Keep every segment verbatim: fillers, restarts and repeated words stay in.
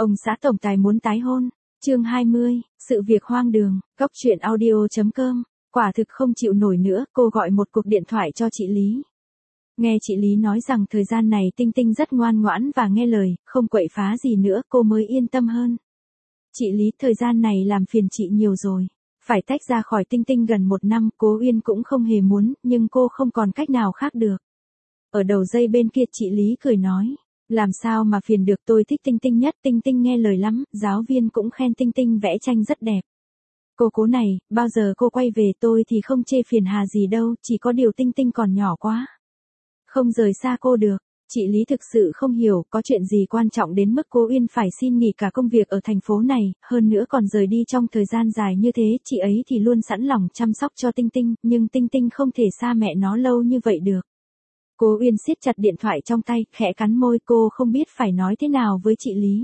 Ông xã tổng tài muốn tái hôn. Chương hai mươi, sự việc hoang đường, cóc truyện audio chấm com. Quả thực không chịu nổi nữa, cô gọi một cuộc điện thoại cho chị Lý. Nghe chị Lý nói rằng thời gian này Tinh Tinh rất ngoan ngoãn và nghe lời, không quậy phá gì nữa, cô mới yên tâm hơn. Chị Lý, thời gian này làm phiền chị nhiều rồi. Phải tách ra khỏi Tinh Tinh gần một năm, Cố Uyên cũng không hề muốn, nhưng cô không còn cách nào khác được. Ở đầu dây bên kia chị Lý cười nói. Làm sao mà phiền được, tôi thích Tinh Tinh nhất, Tinh Tinh nghe lời lắm, giáo viên cũng khen Tinh Tinh vẽ tranh rất đẹp. Cô cố này, bao giờ cô quay về tôi thì không chê phiền hà gì đâu, chỉ có điều Tinh Tinh còn nhỏ quá. Không rời xa cô được. Chị Lý thực sự không hiểu có chuyện gì quan trọng đến mức Cố Uyên phải xin nghỉ cả công việc ở thành phố này, hơn nữa còn rời đi trong thời gian dài như thế, chị ấy thì luôn sẵn lòng chăm sóc cho Tinh Tinh, nhưng Tinh Tinh không thể xa mẹ nó lâu như vậy được. Cố Uyên siết chặt điện thoại trong tay, khẽ cắn môi, cô không biết phải nói thế nào với chị Lý.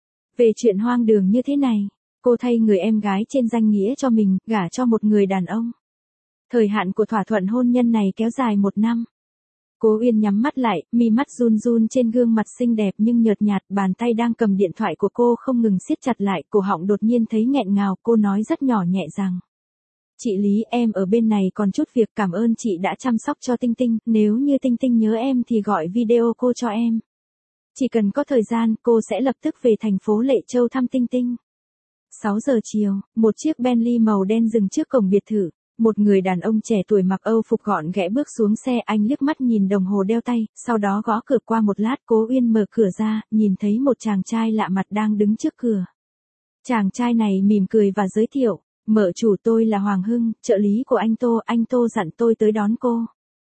Về chuyện hoang đường như thế này, cô thay người em gái trên danh nghĩa cho mình, gả cho một người đàn ông. Thời hạn của thỏa thuận hôn nhân này kéo dài một năm. Cố Uyên nhắm mắt lại, mi mắt run run trên gương mặt xinh đẹp nhưng nhợt nhạt, bàn tay đang cầm điện thoại của cô không ngừng siết chặt lại, cổ họng đột nhiên thấy nghẹn ngào, cô nói rất nhỏ nhẹ rằng. Chị Lý, em ở bên này còn chút việc, cảm ơn chị đã chăm sóc cho Tinh Tinh, nếu như Tinh Tinh nhớ em thì gọi video cô cho em. Chỉ cần có thời gian, cô sẽ lập tức về thành phố Lệ Châu thăm Tinh Tinh. sáu giờ chiều, một chiếc Bentley màu đen dừng trước cổng biệt thự. Một người đàn ông trẻ tuổi mặc Âu phục gọn ghẽ bước xuống xe, anh liếc mắt nhìn đồng hồ đeo tay, sau đó gõ cửa. Qua một lát Cố Uyên mở cửa ra, nhìn thấy một chàng trai lạ mặt đang đứng trước cửa. Chàng trai này mỉm cười và giới thiệu, mợ chủ, tôi là Hoàng Hưng, trợ lý của anh Tô, anh Tô dặn tôi tới đón cô.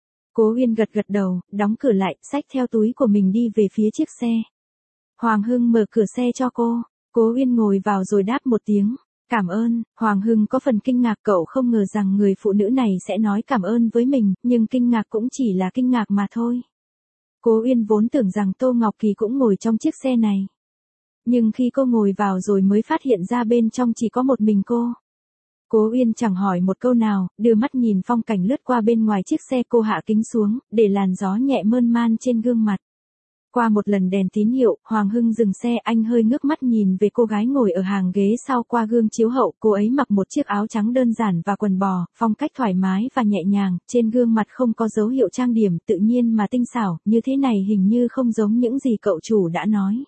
Cố Uyên gật gật đầu, đóng cửa lại, xách theo túi của mình đi về phía chiếc xe. Hoàng Hưng mở cửa xe cho cô, Cố Uyên ngồi vào rồi đáp một tiếng. Cảm ơn. Hoàng Hưng có phần kinh ngạc, cậu không ngờ rằng người phụ nữ này sẽ nói cảm ơn với mình, nhưng kinh ngạc cũng chỉ là kinh ngạc mà thôi. Cố Uyên vốn tưởng rằng Tô Ngọc Kỳ cũng ngồi trong chiếc xe này. Nhưng khi cô ngồi vào rồi mới phát hiện ra bên trong chỉ có một mình cô. Cố Uyên chẳng hỏi một câu nào, đưa mắt nhìn phong cảnh lướt qua bên ngoài chiếc xe, cô hạ kính xuống, để làn gió nhẹ mơn man trên gương mặt. Qua một lần đèn tín hiệu, Hoàng Hưng dừng xe, anh hơi ngước mắt nhìn về cô gái ngồi ở hàng ghế sau qua gương chiếu hậu, cô ấy mặc một chiếc áo trắng đơn giản và quần bò, phong cách thoải mái và nhẹ nhàng, trên gương mặt không có dấu hiệu trang điểm, tự nhiên mà tinh xảo, như thế này hình như không giống những gì cậu chủ đã nói.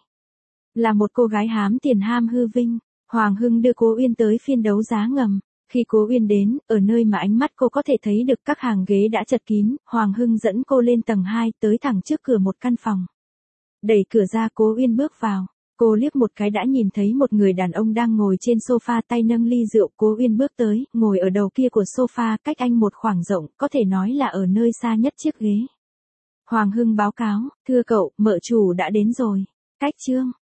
Là một cô gái hám tiền ham hư vinh, Hoàng Hưng đưa Cố Uyên tới phiên đấu giá ngầm. Khi Cố Uyên đến, ở nơi mà ánh mắt cô có thể thấy được các hàng ghế đã chật kín, Hoàng Hưng dẫn cô lên tầng hai, tới thẳng trước cửa một căn phòng. Đẩy cửa ra, Cố Uyên bước vào. Cô liếc một cái đã nhìn thấy một người đàn ông đang ngồi trên sofa, tay nâng ly rượu. Cố Uyên bước tới, ngồi ở đầu kia của sofa, cách anh một khoảng rộng, có thể nói là ở nơi xa nhất chiếc ghế. Hoàng Hưng báo cáo, thưa cậu, mợ chủ đã đến rồi. Cách chương.